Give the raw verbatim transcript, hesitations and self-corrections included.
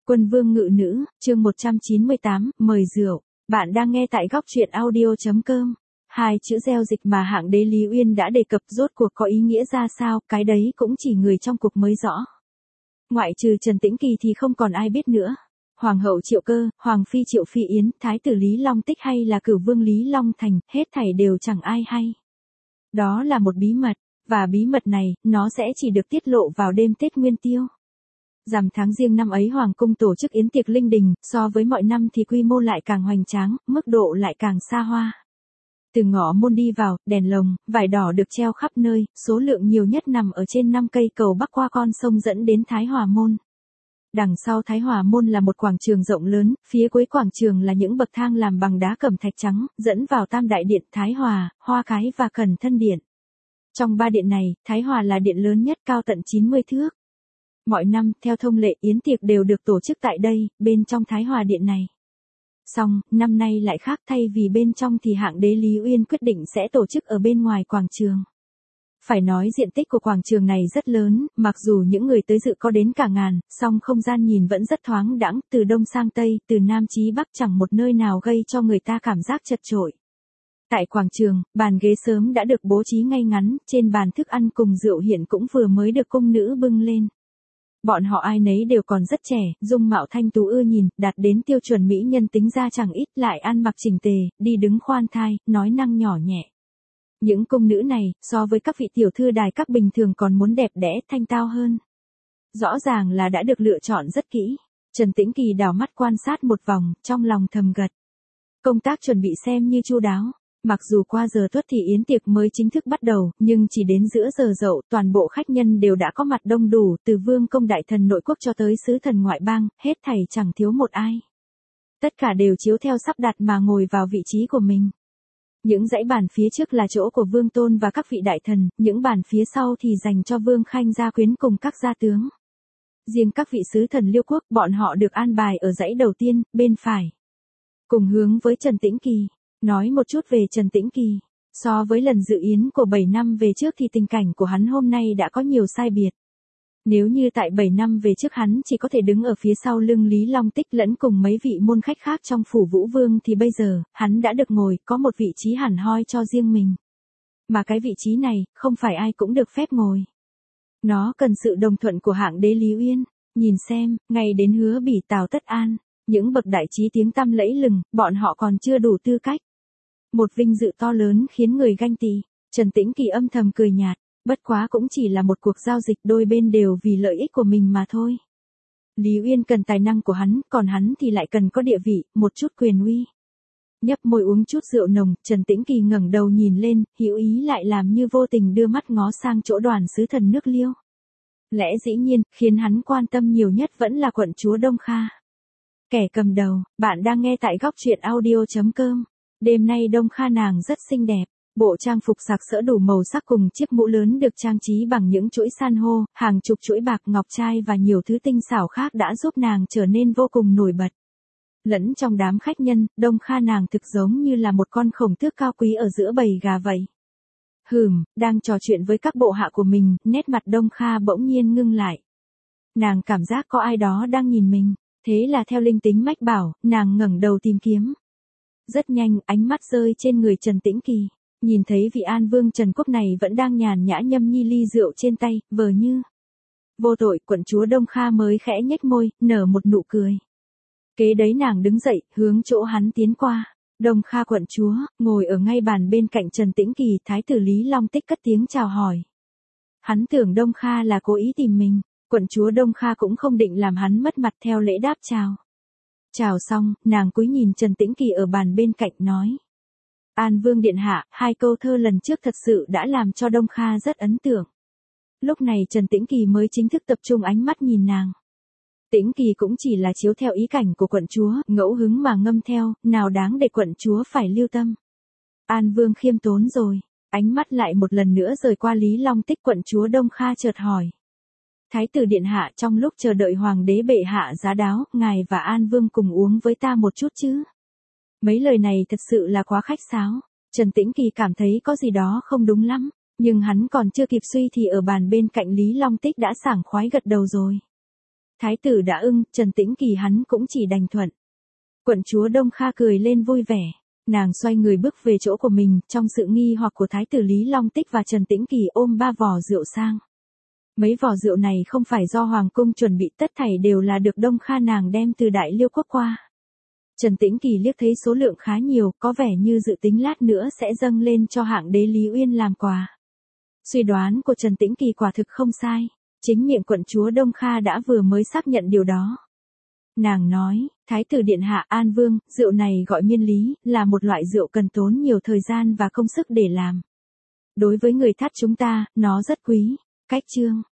Quân vương ngự nữ, chương một trăm chín mươi tám, mời rượu. Bạn đang nghe tại góc truyện audio.com. Hai chữ gieo dịch mà hạng đế Lý Uyên đã đề cập rốt cuộc có ý nghĩa ra sao, cái đấy cũng chỉ người trong cuộc mới rõ. Ngoại trừ Trần Tĩnh Kỳ thì không còn ai biết nữa. Hoàng hậu Triệu Cơ, Hoàng phi Triệu Phi Yến, Thái tử Lý Long Tích hay là cửu vương Lý Long Thành, hết thảy đều chẳng ai hay. Đó là một bí mật, và bí mật này, nó sẽ chỉ được tiết lộ vào đêm Tết Nguyên Tiêu. Rằm tháng Giêng năm ấy Hoàng cung tổ chức yến tiệc linh đình, so với mọi năm thì quy mô lại càng hoành tráng, mức độ lại càng xa hoa. Từ ngõ môn đi vào, đèn lồng, vải đỏ được treo khắp nơi, số lượng nhiều nhất nằm ở trên năm cây cầu bắc qua con sông dẫn đến Thái Hòa Môn. Đằng sau Thái Hòa Môn là một quảng trường rộng lớn, phía cuối quảng trường là những bậc thang làm bằng đá cẩm thạch trắng, dẫn vào Tam Đại Điện, Thái Hòa, Hoa Cái và Cẩn Thân Điện. Trong ba điện này, Thái Hòa là điện lớn nhất, cao tận chín mươi thước. Mọi năm, theo thông lệ, yến tiệc đều được tổ chức tại đây, bên trong Thái Hòa Điện này. Song, năm nay lại khác, thay vì bên trong thì hạng đế Lý Uyên quyết định sẽ tổ chức ở bên ngoài quảng trường. Phải nói diện tích của quảng trường này rất lớn, mặc dù những người tới dự có đến cả ngàn, song không gian nhìn vẫn rất thoáng đãng, từ đông sang tây, từ nam chí bắc chẳng một nơi nào gây cho người ta cảm giác chật chội. Tại quảng trường, bàn ghế sớm đã được bố trí ngay ngắn, trên bàn thức ăn cùng rượu hiện cũng vừa mới được cung nữ bưng lên. Bọn họ ai nấy đều còn rất trẻ, dung mạo thanh tú ưa nhìn, đạt đến tiêu chuẩn mỹ nhân tính ra chẳng ít, lại ăn mặc chỉnh tề, đi đứng khoan thai, nói năng nhỏ nhẹ. Những cung nữ này, so với các vị tiểu thư đài các bình thường còn muốn đẹp đẽ, thanh tao hơn. Rõ ràng là đã được lựa chọn rất kỹ. Trần Tĩnh Kỳ đảo mắt quan sát một vòng, trong lòng thầm gật. Công tác chuẩn bị xem như chu đáo. Mặc dù qua giờ tuất thì yến tiệc mới chính thức bắt đầu, nhưng chỉ đến giữa giờ dậu, toàn bộ khách nhân đều đã có mặt đông đủ, từ vương công đại thần nội quốc cho tới sứ thần ngoại bang, hết thảy chẳng thiếu một ai. Tất cả đều chiếu theo sắp đặt mà ngồi vào vị trí của mình. Những dãy bàn phía trước là chỗ của vương tôn và các vị đại thần, những bàn phía sau thì dành cho vương khanh gia quyến cùng các gia tướng. Riêng các vị sứ thần Liêu quốc, bọn họ được an bài ở dãy đầu tiên, bên phải. Cùng hướng với Trần Tĩnh Kỳ. Nói một chút về Trần Tĩnh Kỳ. So với lần dự yến của bảy năm về trước thì tình cảnh của hắn hôm nay đã có nhiều sai biệt. Nếu như tại bảy năm về trước hắn chỉ có thể đứng ở phía sau lưng Lý Long Tích lẫn cùng mấy vị môn khách khác trong phủ Vũ Vương thì bây giờ, hắn đã được ngồi, có một vị trí hẳn hoi cho riêng mình. Mà cái vị trí này, không phải ai cũng được phép ngồi. Nó cần sự đồng thuận của hạng đế Lý Uyên. Nhìn xem, ngay đến Hứa Bỉ Tào Tất An. Những bậc đại trí tiếng tăm lẫy lừng, bọn họ còn chưa đủ tư cách. Một vinh dự to lớn khiến người ganh tị. Trần Tĩnh Kỳ âm thầm cười nhạt, bất quá cũng chỉ là một cuộc giao dịch, đôi bên đều vì lợi ích của mình mà thôi. Lý Uyên cần tài năng của hắn, còn hắn thì lại cần có địa vị, một chút quyền uy. Nhấp môi uống chút rượu nồng, Trần Tĩnh Kỳ ngẩng đầu nhìn lên, hữu ý lại làm như vô tình đưa mắt ngó sang chỗ đoàn sứ thần nước Liêu. Lẽ dĩ nhiên, khiến hắn quan tâm nhiều nhất vẫn là quận chúa Đông Kha. Kẻ cầm đầu, bạn đang nghe tại góc truyện audio.com. Đêm nay Đông Kha nàng rất xinh đẹp, bộ trang phục sặc sỡ đủ màu sắc cùng chiếc mũ lớn được trang trí bằng những chuỗi san hô, hàng chục chuỗi bạc ngọc trai và nhiều thứ tinh xảo khác đã giúp nàng trở nên vô cùng nổi bật. Lẫn trong đám khách nhân, Đông Kha nàng thực giống như là một con khổng tước cao quý ở giữa bầy gà vậy. Hừm, đang trò chuyện với các bộ hạ của mình, nét mặt Đông Kha bỗng nhiên ngưng lại. Nàng cảm giác có ai đó đang nhìn mình. Thế là theo linh tính mách bảo, nàng ngẩng đầu tìm kiếm. Rất nhanh, ánh mắt rơi trên người Trần Tĩnh Kỳ. Nhìn thấy vị An Vương Trần Quốc này vẫn đang nhàn nhã nhâm nhi ly rượu trên tay, vờ như vô tội, quận chúa Đông Kha mới khẽ nhếch môi, nở một nụ cười. Kế đấy nàng đứng dậy, hướng chỗ hắn tiến qua. Đông Kha quận chúa, ngồi ở ngay bàn bên cạnh Trần Tĩnh Kỳ, Thái tử Lý Long Tích cất tiếng chào hỏi. Hắn tưởng Đông Kha là cố ý tìm mình. Quận chúa Đông Kha cũng không định làm hắn mất mặt, theo lễ đáp chào. Chào xong, nàng cúi nhìn Trần Tĩnh Kỳ ở bàn bên cạnh nói. An Vương điện hạ, hai câu thơ lần trước thật sự đã làm cho Đông Kha rất ấn tượng. Lúc này Trần Tĩnh Kỳ mới chính thức tập trung ánh mắt nhìn nàng. Tĩnh Kỳ cũng chỉ là chiếu theo ý cảnh của quận chúa, ngẫu hứng mà ngâm theo, nào đáng để quận chúa phải lưu tâm. An Vương khiêm tốn rồi, ánh mắt lại một lần nữa rời qua Lý Long Tích. Quận chúa Đông Kha chợt hỏi. Thái tử điện hạ, trong lúc chờ đợi hoàng đế bệ hạ giá đáo, ngài và An Vương cùng uống với ta một chút chứ? Mấy lời này thật sự là quá khách sáo. Trần Tĩnh Kỳ cảm thấy có gì đó không đúng lắm, nhưng hắn còn chưa kịp suy thì ở bàn bên cạnh Lý Long Tích đã sảng khoái gật đầu rồi. Thái tử đã ưng, Trần Tĩnh Kỳ hắn cũng chỉ đành thuận. Quận chúa Đông Kha cười lên vui vẻ. Nàng xoay người bước về chỗ của mình, trong sự nghi hoặc của Thái tử Lý Long Tích và Trần Tĩnh Kỳ ôm ba vò rượu sang. Mấy vò rượu này không phải do Hoàng cung chuẩn bị, tất thảy đều là được Đông Kha nàng đem từ Đại Liêu quốc qua. Trần Tĩnh Kỳ liếc thấy số lượng khá nhiều, có vẻ như dự tính lát nữa sẽ dâng lên cho hạng đế Lý Uyên làm quà. Suy đoán của Trần Tĩnh Kỳ quả thực không sai, chính miệng quận chúa Đông Kha đã vừa mới xác nhận điều đó. Nàng nói, Thái tử điện hạ An Vương, rượu này gọi miên lý, là một loại rượu cần tốn nhiều thời gian và công sức để làm. Đối với người thắt chúng ta, nó rất quý. Cách chương